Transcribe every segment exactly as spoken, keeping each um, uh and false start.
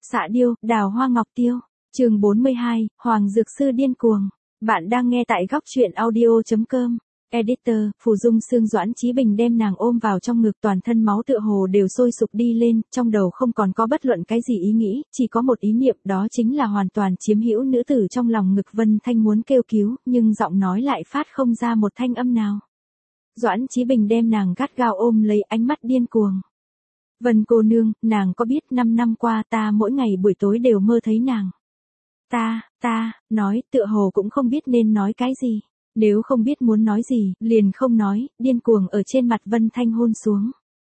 Xạ điêu, đào hoa ngọc tiêu. Chương bốn mươi hai, Hoàng Dược Sư điên cuồng. Bạn đang nghe tại góc truyện audio chấm com. Editor, Phù Dung Sương. Doãn Chí Bình đem nàng ôm vào trong ngực, toàn thân máu tựa hồ đều sôi sục đi lên, trong đầu không còn có bất luận cái gì ý nghĩ, chỉ có một ý niệm, đó chính là hoàn toàn chiếm hữu nữ tử trong lòng ngực. Vân Thanh muốn kêu cứu, nhưng giọng nói lại phát không ra một thanh âm nào. Doãn Chí Bình đem nàng gắt gao ôm lấy, ánh mắt điên cuồng. Vân cô nương, nàng có biết năm năm qua ta mỗi ngày buổi tối đều mơ thấy nàng. Ta, ta, nói, tựa hồ cũng không biết nên nói cái gì. Nếu không biết muốn nói gì, liền không nói, điên cuồng ở trên mặt Vân Thanh hôn xuống.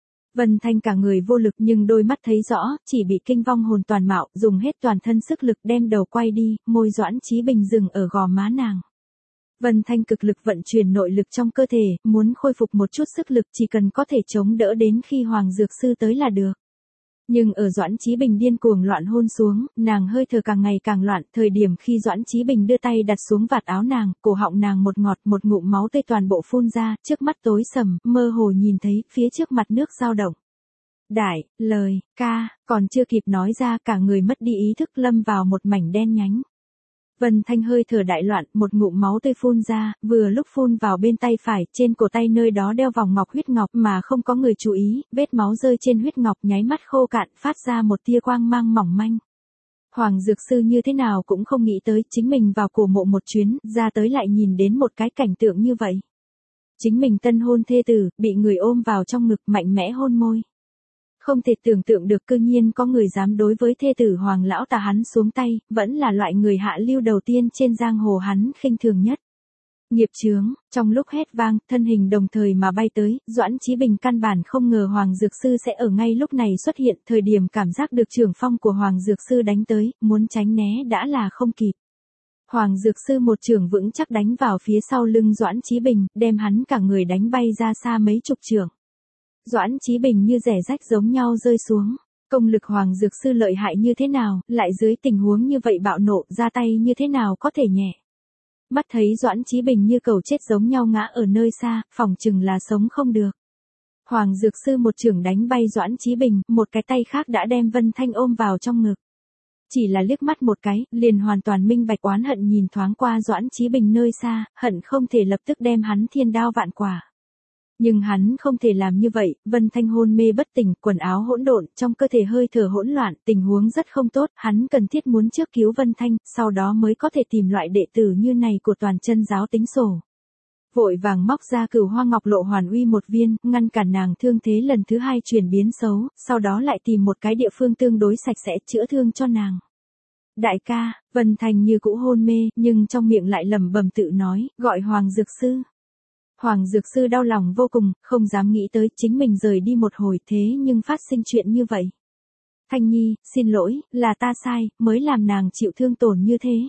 Vân Thanh cả người vô lực nhưng đôi mắt thấy rõ, chỉ bị kinh vong hồn toàn mạo, dùng hết toàn thân sức lực đem đầu quay đi, môi Doãn Chí Bình dừng ở gò má nàng. Vân Thanh cực lực vận chuyển nội lực trong cơ thể, muốn khôi phục một chút sức lực, chỉ cần có thể chống đỡ đến khi Hoàng Dược Sư tới là được. Nhưng ở Doãn Chí Bình điên cuồng loạn hôn xuống, nàng hơi thở càng ngày càng loạn, thời điểm khi Doãn Chí Bình đưa tay đặt xuống vạt áo nàng, cổ họng nàng một ngọt, một ngụm máu tươi toàn bộ phun ra, trước mắt tối sầm, mơ hồ nhìn thấy, phía trước mặt nước dao động. Đại, lời, ca, còn chưa kịp nói ra, cả người mất đi ý thức lâm vào một mảnh đen nhánh. Vân Thanh hơi thở đại loạn, một ngụm máu tươi phun ra, vừa lúc phun vào bên tay phải, trên cổ tay nơi đó đeo vòng ngọc huyết ngọc mà không có người chú ý, vết máu rơi trên huyết ngọc nháy mắt khô cạn, phát ra một tia quang mang mỏng manh. Hoàng Dược Sư như thế nào cũng không nghĩ tới, chính mình vào cổ mộ một chuyến, ra tới lại nhìn đến một cái cảnh tượng như vậy. Chính mình tân hôn thê tử, bị người ôm vào trong ngực mạnh mẽ hôn môi. Không thể tưởng tượng được cư nhiên có người dám đối với thê tử Hoàng lão tà hắn xuống tay, vẫn là loại người hạ lưu đầu tiên trên giang hồ hắn khinh thường nhất. Nghiệp chướng, trong lúc hét vang, thân hình đồng thời mà bay tới, Doãn Chí Bình căn bản không ngờ Hoàng Dược Sư sẽ ở ngay lúc này xuất hiện, thời điểm cảm giác được trưởng phong của Hoàng Dược Sư đánh tới, muốn tránh né đã là không kịp. Hoàng Dược Sư một trường vững chắc đánh vào phía sau lưng Doãn Chí Bình, đem hắn cả người đánh bay ra xa mấy chục trường. Doãn Chí Bình như rẻ rách giống nhau rơi xuống. Công lực Hoàng Dược Sư lợi hại như thế nào, lại dưới tình huống như vậy bạo nộ, ra tay như thế nào có thể nhẹ. Mắt thấy Doãn Chí Bình như cầu chết giống nhau ngã ở nơi xa, phòng chừng là sống không được. Hoàng Dược Sư một chưởng đánh bay Doãn Chí Bình, một cái tay khác đã đem Vân Thanh ôm vào trong ngực. Chỉ là liếc mắt một cái, liền hoàn toàn minh bạch, oán hận nhìn thoáng qua Doãn Chí Bình nơi xa, hận không thể lập tức đem hắn thiên đao vạn quả. Nhưng hắn không thể làm như vậy, Vân Thanh hôn mê bất tỉnh, quần áo hỗn độn, trong cơ thể hơi thở hỗn loạn, tình huống rất không tốt, hắn cần thiết muốn trước cứu Vân Thanh, sau đó mới có thể tìm loại đệ tử như này của toàn chân giáo tính sổ. Vội vàng móc ra Cửu Hoa Ngọc Lộ Hoàn Uy một viên, ngăn cản nàng thương thế lần thứ hai chuyển biến xấu, sau đó lại tìm một cái địa phương tương đối sạch sẽ chữa thương cho nàng. Đại ca, Vân Thanh như cũ hôn mê, nhưng trong miệng lại lẩm bẩm tự nói, gọi Hoàng Dược Sư. Hoàng Dược Sư đau lòng vô cùng, không dám nghĩ tới chính mình rời đi một hồi thế nhưng phát sinh chuyện như vậy. Thanh Nhi, xin lỗi, là ta sai, mới làm nàng chịu thương tổn như thế.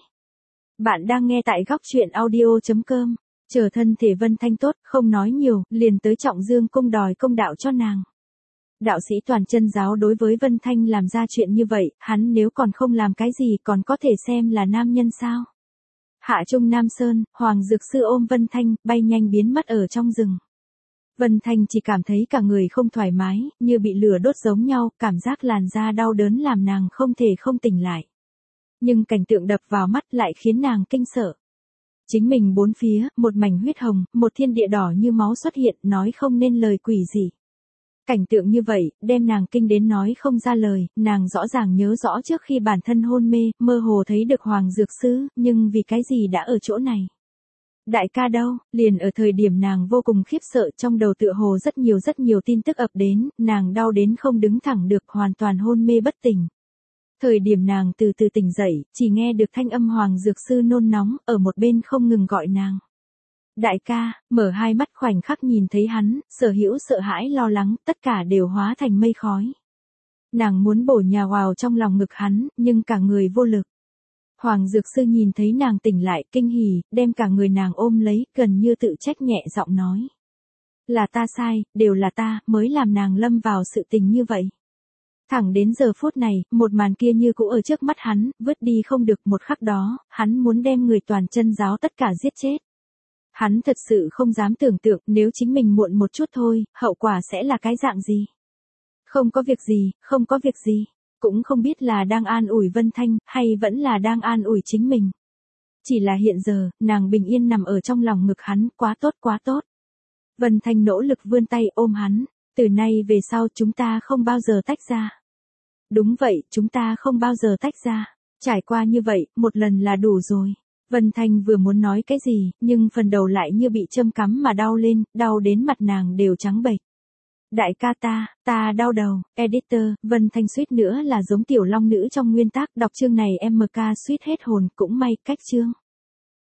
Bạn đang nghe tại góc truyện audio chấm com. Chờ thân thể Vân Thanh tốt, không nói nhiều, liền tới Trọng Dương cung đòi công đạo cho nàng. Đạo sĩ toàn chân giáo đối với Vân Thanh làm ra chuyện như vậy, hắn nếu còn không làm cái gì còn có thể xem là nam nhân sao? Hạ Trung Nam Sơn, Hoàng Dược Sư ôm Vân Thanh, bay nhanh biến mất ở trong rừng. Vân Thanh chỉ cảm thấy cả người không thoải mái, như bị lửa đốt giống nhau, cảm giác làn da đau đớn làm nàng không thể không tỉnh lại. Nhưng cảnh tượng đập vào mắt lại khiến nàng kinh sợ. Chính mình bốn phía, một mảnh huyết hồng, một thiên địa đỏ như máu xuất hiện, nói không nên lời quỷ gì. Cảnh tượng như vậy, đem nàng kinh đến nói không ra lời, nàng rõ ràng nhớ rõ trước khi bản thân hôn mê, mơ hồ thấy được Hoàng Dược Sư, nhưng vì cái gì đã ở chỗ này. Đại ca đâu, liền ở thời điểm nàng vô cùng khiếp sợ, trong đầu tựa hồ rất nhiều rất nhiều tin tức ập đến, nàng đau đến không đứng thẳng được, hoàn toàn hôn mê bất tỉnh. Thời điểm nàng từ từ tỉnh dậy, chỉ nghe được thanh âm Hoàng Dược Sư nôn nóng, ở một bên không ngừng gọi nàng. Đại ca, mở hai mắt khoảnh khắc nhìn thấy hắn, sở hữu sợ hãi lo lắng, tất cả đều hóa thành mây khói. Nàng muốn bổ nhào vào trong lòng ngực hắn, nhưng cả người vô lực. Hoàng Dược Sư nhìn thấy nàng tỉnh lại, kinh hỉ, đem cả người nàng ôm lấy, gần như tự trách nhẹ giọng nói. Là ta sai, đều là ta, mới làm nàng lâm vào sự tình như vậy. Thẳng đến giờ phút này, một màn kia như cũ ở trước mắt hắn, vứt đi không được, một khắc đó, hắn muốn đem người toàn chân giáo tất cả giết chết. Hắn thật sự không dám tưởng tượng nếu chính mình muộn một chút thôi, hậu quả sẽ là cái dạng gì. Không có việc gì, không có việc gì. cũng không biết là đang an ủi Vân Thanh, hay vẫn là đang an ủi chính mình. Chỉ là hiện giờ, nàng bình yên nằm ở trong lòng ngực hắn, quá tốt quá tốt. Vân Thanh nỗ lực vươn tay ôm hắn, từ nay về sau chúng ta không bao giờ tách ra. Đúng vậy, chúng ta không bao giờ tách ra. Trải qua như vậy, một lần là đủ rồi. Vân Thanh vừa muốn nói cái gì, nhưng phần đầu lại như bị châm cắm mà đau lên, đau đến mặt nàng đều trắng bệch. Đại ca ta, ta đau đầu, editor, Vân Thanh suýt nữa là giống tiểu long nữ trong nguyên tác, đọc chương này em ca suýt hết hồn, cũng may, cách chương.